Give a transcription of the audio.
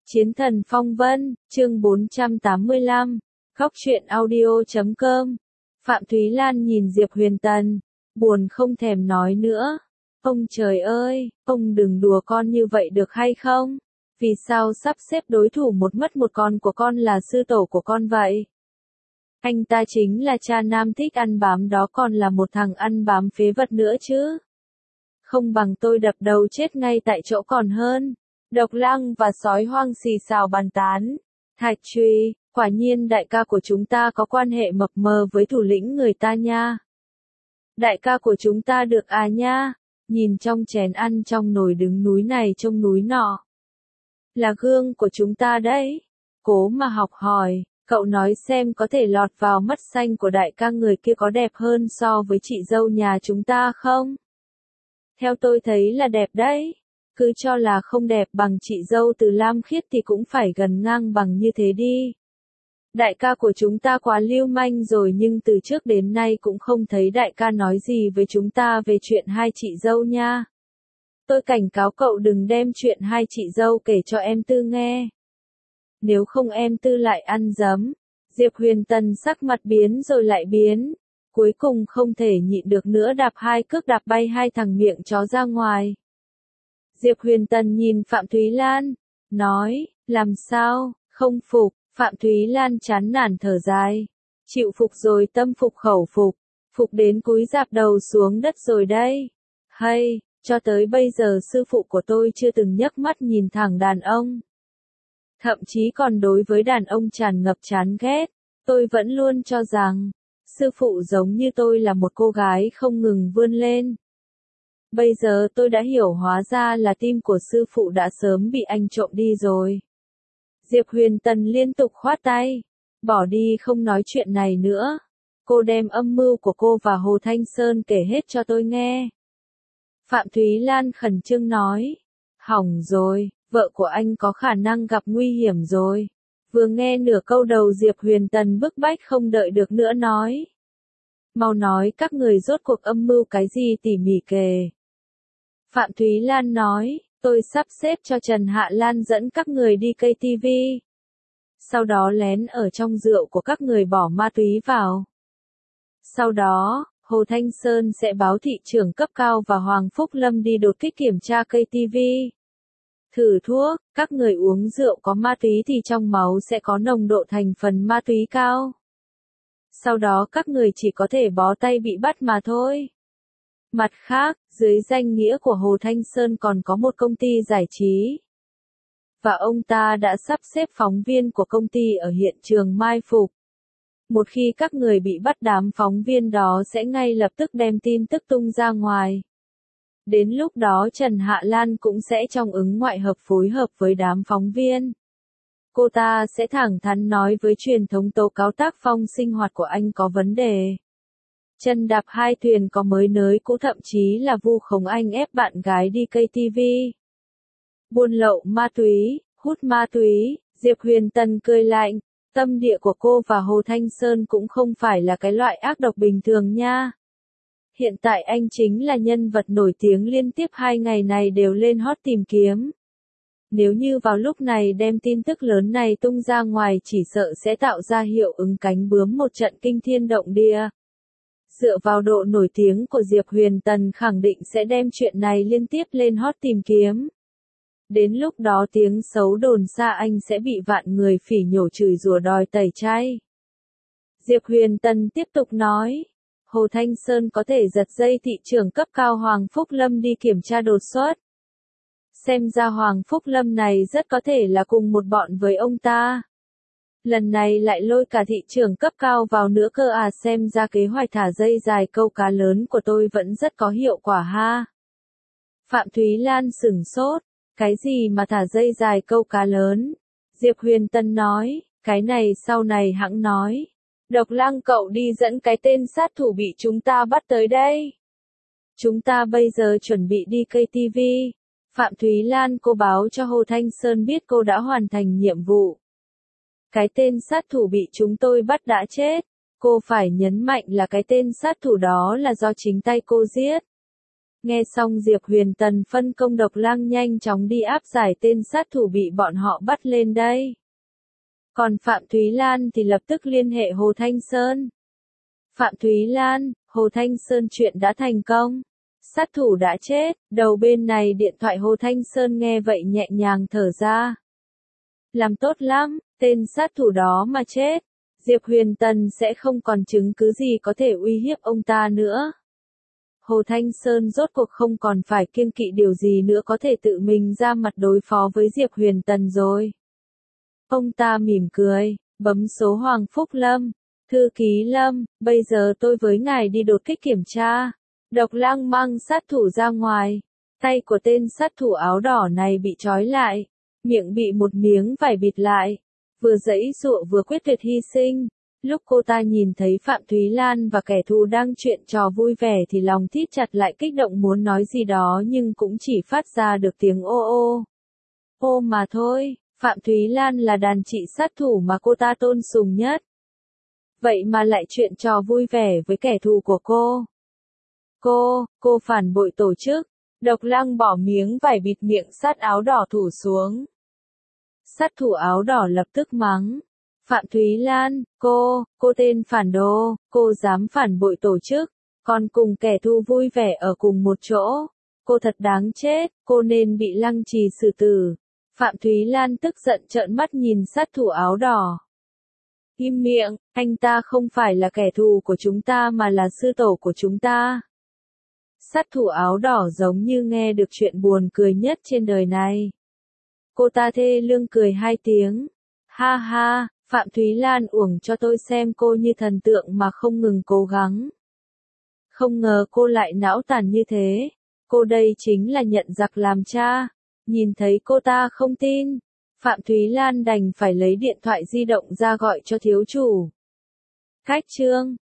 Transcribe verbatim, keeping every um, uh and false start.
Chiến thần phong vân, chương bốn trăm tám mươi lăm, khóc chuyện audio chấm com. Phạm Thúy Lan nhìn Diệp Huyền Tần, buồn không thèm nói nữa. Ông trời ơi, ông đừng đùa con như vậy được hay không? Vì sao sắp xếp đối thủ một mất một con của con là sư tổ của con vậy? Anh ta chính là cha nam thích ăn bám đó, còn là một thằng ăn bám phế vật nữa chứ. Không bằng tôi đập đầu chết ngay tại chỗ còn hơn. Độc Lăng và sói hoang xì xào bàn tán. Thạch Truy, quả nhiên đại ca của chúng ta có quan hệ mập mờ với thủ lĩnh người ta nha. Đại ca của chúng ta được à nha, nhìn trong chén ăn trong nồi đứng núi này trông núi nọ. Là gương của chúng ta đấy. Cố mà học hỏi, cậu nói xem có thể lọt vào mắt xanh của đại ca người kia có đẹp hơn so với chị dâu nhà chúng ta không? Theo tôi thấy là đẹp đấy. Cứ cho là không đẹp bằng chị dâu từ Lam Khiết thì cũng phải gần ngang bằng như thế đi. Đại ca của chúng ta quá lưu manh rồi, nhưng từ trước đến nay cũng không thấy đại ca nói gì với chúng ta về chuyện hai chị dâu nha. Tôi cảnh cáo cậu đừng đem chuyện hai chị dâu kể cho em Tư nghe. Nếu không em Tư lại ăn dấm. Diệp Huyền Tần sắc mặt biến rồi lại biến. Cuối cùng không thể nhịn được nữa, đạp hai cước đạp bay hai thằng miệng chó ra ngoài. Diệp Huyền Tần nhìn Phạm Thúy Lan, nói, làm sao, không phục. Phạm Thúy Lan chán nản thở dài. Chịu phục rồi, tâm phục khẩu phục. Phục đến cúi rạp đầu xuống đất rồi đây. Hay, cho tới bây giờ sư phụ của tôi chưa từng nhấc mắt nhìn thẳng đàn ông. Thậm chí còn đối với đàn ông tràn ngập chán ghét. Tôi vẫn luôn cho rằng, sư phụ giống như tôi là một cô gái không ngừng vươn lên. Bây giờ tôi đã hiểu, hóa ra là tim của sư phụ đã sớm bị anh trộm đi rồi. Diệp Huyền Tần liên tục khoát tay. Bỏ đi, không nói chuyện này nữa. Cô đem âm mưu của cô và Hồ Thanh Sơn kể hết cho tôi nghe. Phạm Thúy Lan khẩn trương nói. Hỏng rồi, vợ của anh có khả năng gặp nguy hiểm rồi. Vừa nghe nửa câu đầu Diệp Huyền Tần bức bách không đợi được nữa nói. Mau nói các người rốt cuộc âm mưu cái gì tỉ mỉ kể. Phạm Thúy Lan nói, tôi sắp xếp cho Trần Hạ Lan dẫn các người đi cây ti vi. Sau đó lén ở trong rượu của các người bỏ ma túy vào. Sau đó, Hồ Thanh Sơn sẽ báo thị trưởng cấp cao và Hoàng Phúc Lâm đi đột kích kiểm tra cây ti vi. Thử thuốc, các người uống rượu có ma túy thì trong máu sẽ có nồng độ thành phần ma túy cao. Sau đó các người chỉ có thể bó tay bị bắt mà thôi. Mặt khác, dưới danh nghĩa của Hồ Thanh Sơn còn có một công ty giải trí. Và ông ta đã sắp xếp phóng viên của công ty ở hiện trường mai phục. Một khi các người bị bắt, đám phóng viên đó sẽ ngay lập tức đem tin tức tung ra ngoài. Đến lúc đó Trần Hạ Lan cũng sẽ trong ứng ngoại hợp phối hợp với đám phóng viên. Cô ta sẽ thẳng thắn nói với truyền thông tố cáo tác phong sinh hoạt của anh có vấn đề. Chân đạp hai thuyền có mới nới cũ, thậm chí là vu khống anh ép bạn gái đi cây ti vi. Buôn lậu ma túy, hút ma túy, Diệp Huyền Tần cười lạnh. Tâm địa của cô và Hồ Thanh Sơn cũng không phải là cái loại ác độc bình thường nha. Hiện tại anh chính là nhân vật nổi tiếng, liên tiếp hai ngày này đều lên hot tìm kiếm. Nếu như vào lúc này đem tin tức lớn này tung ra ngoài, chỉ sợ sẽ tạo ra hiệu ứng cánh bướm một trận kinh thiên động địa. Dựa vào độ nổi tiếng của Diệp Huyền Tần, khẳng định sẽ đem chuyện này liên tiếp lên hot tìm kiếm. Đến lúc đó tiếng xấu đồn xa anh sẽ bị vạn người phỉ nhổ chửi rủa đòi tẩy chay. Diệp Huyền Tần tiếp tục nói, Hồ Thanh Sơn có thể giật dây thị trưởng cấp cao Hoàng Phúc Lâm đi kiểm tra đột xuất. Xem ra Hoàng Phúc Lâm này rất có thể là cùng một bọn với ông ta. Lần này lại lôi cả thị trưởng cấp cao vào nữa cơ à, xem ra kế hoạch thả dây dài câu cá lớn của tôi vẫn rất có hiệu quả ha. Phạm Thúy Lan sửng sốt, cái gì mà thả dây dài câu cá lớn? Diệp Huyền Tần nói, cái này sau này hẵng nói. Độc Lăng cậu đi dẫn cái tên sát thủ bị chúng ta bắt tới đây. Chúng ta bây giờ chuẩn bị đi cây ti vi. Phạm Thúy Lan cô báo cho Hồ Thanh Sơn biết cô đã hoàn thành nhiệm vụ. Cái tên sát thủ bị chúng tôi bắt đã chết. Cô phải nhấn mạnh là cái tên sát thủ đó là do chính tay cô giết. Nghe xong Diệp Huyền Tần phân công Độc Lang nhanh chóng đi áp giải tên sát thủ bị bọn họ bắt lên đây. Còn Phạm Thúy Lan thì lập tức liên hệ Hồ Thanh Sơn. Phạm Thúy Lan, Hồ Thanh Sơn chuyện đã thành công. Sát thủ đã chết, đầu bên này điện thoại Hồ Thanh Sơn nghe vậy nhẹ nhàng thở ra. Làm tốt lắm, tên sát thủ đó mà chết. Diệp Huyền Tần sẽ không còn chứng cứ gì có thể uy hiếp ông ta nữa. Hồ Thanh Sơn rốt cuộc không còn phải kiêng kỵ điều gì nữa có thể tự mình ra mặt đối phó với Diệp Huyền Tần rồi. Ông ta mỉm cười, bấm số Hoàng Phúc Lâm. Thư ký Lâm, bây giờ tôi với ngài đi đột kích kiểm tra. Độc Lang mang sát thủ ra ngoài. Tay của tên sát thủ áo đỏ này bị trói lại. Miệng bị một miếng vải bịt lại. Vừa giãy giụa vừa quyết tuyệt hy sinh. Lúc cô ta nhìn thấy Phạm Thúy Lan và kẻ thù đang chuyện trò vui vẻ thì lòng thít chặt lại kích động muốn nói gì đó nhưng cũng chỉ phát ra được tiếng ô ô. Ô mà thôi, Phạm Thúy Lan là đàn chị sát thủ mà cô ta tôn sùng nhất. Vậy mà lại chuyện trò vui vẻ với kẻ thù của cô. Cô, cô phản bội tổ chức. Độc Lang bỏ miếng vải bịt miệng sát áo đỏ thủ xuống. Sát thủ áo đỏ lập tức mắng. Phạm Thúy Lan, cô, cô tên phản đồ, cô dám phản bội tổ chức, còn cùng kẻ thù vui vẻ ở cùng một chỗ. Cô thật đáng chết, cô nên bị lăng trì xử tử. Phạm Thúy Lan tức giận trợn mắt nhìn sát thủ áo đỏ. Im miệng, anh ta không phải là kẻ thù của chúng ta mà là sư tổ của chúng ta. Sát thủ áo đỏ giống như nghe được chuyện buồn cười nhất trên đời này. Cô ta thê lương cười hai tiếng. Ha ha, Phạm Thúy Lan uổng cho tôi xem cô như thần tượng mà không ngừng cố gắng. Không ngờ cô lại não tàn như thế. Cô đây chính là nhận giặc làm cha. Nhìn thấy cô ta không tin. Phạm Thúy Lan đành phải lấy điện thoại di động ra gọi cho thiếu chủ. Khách trương,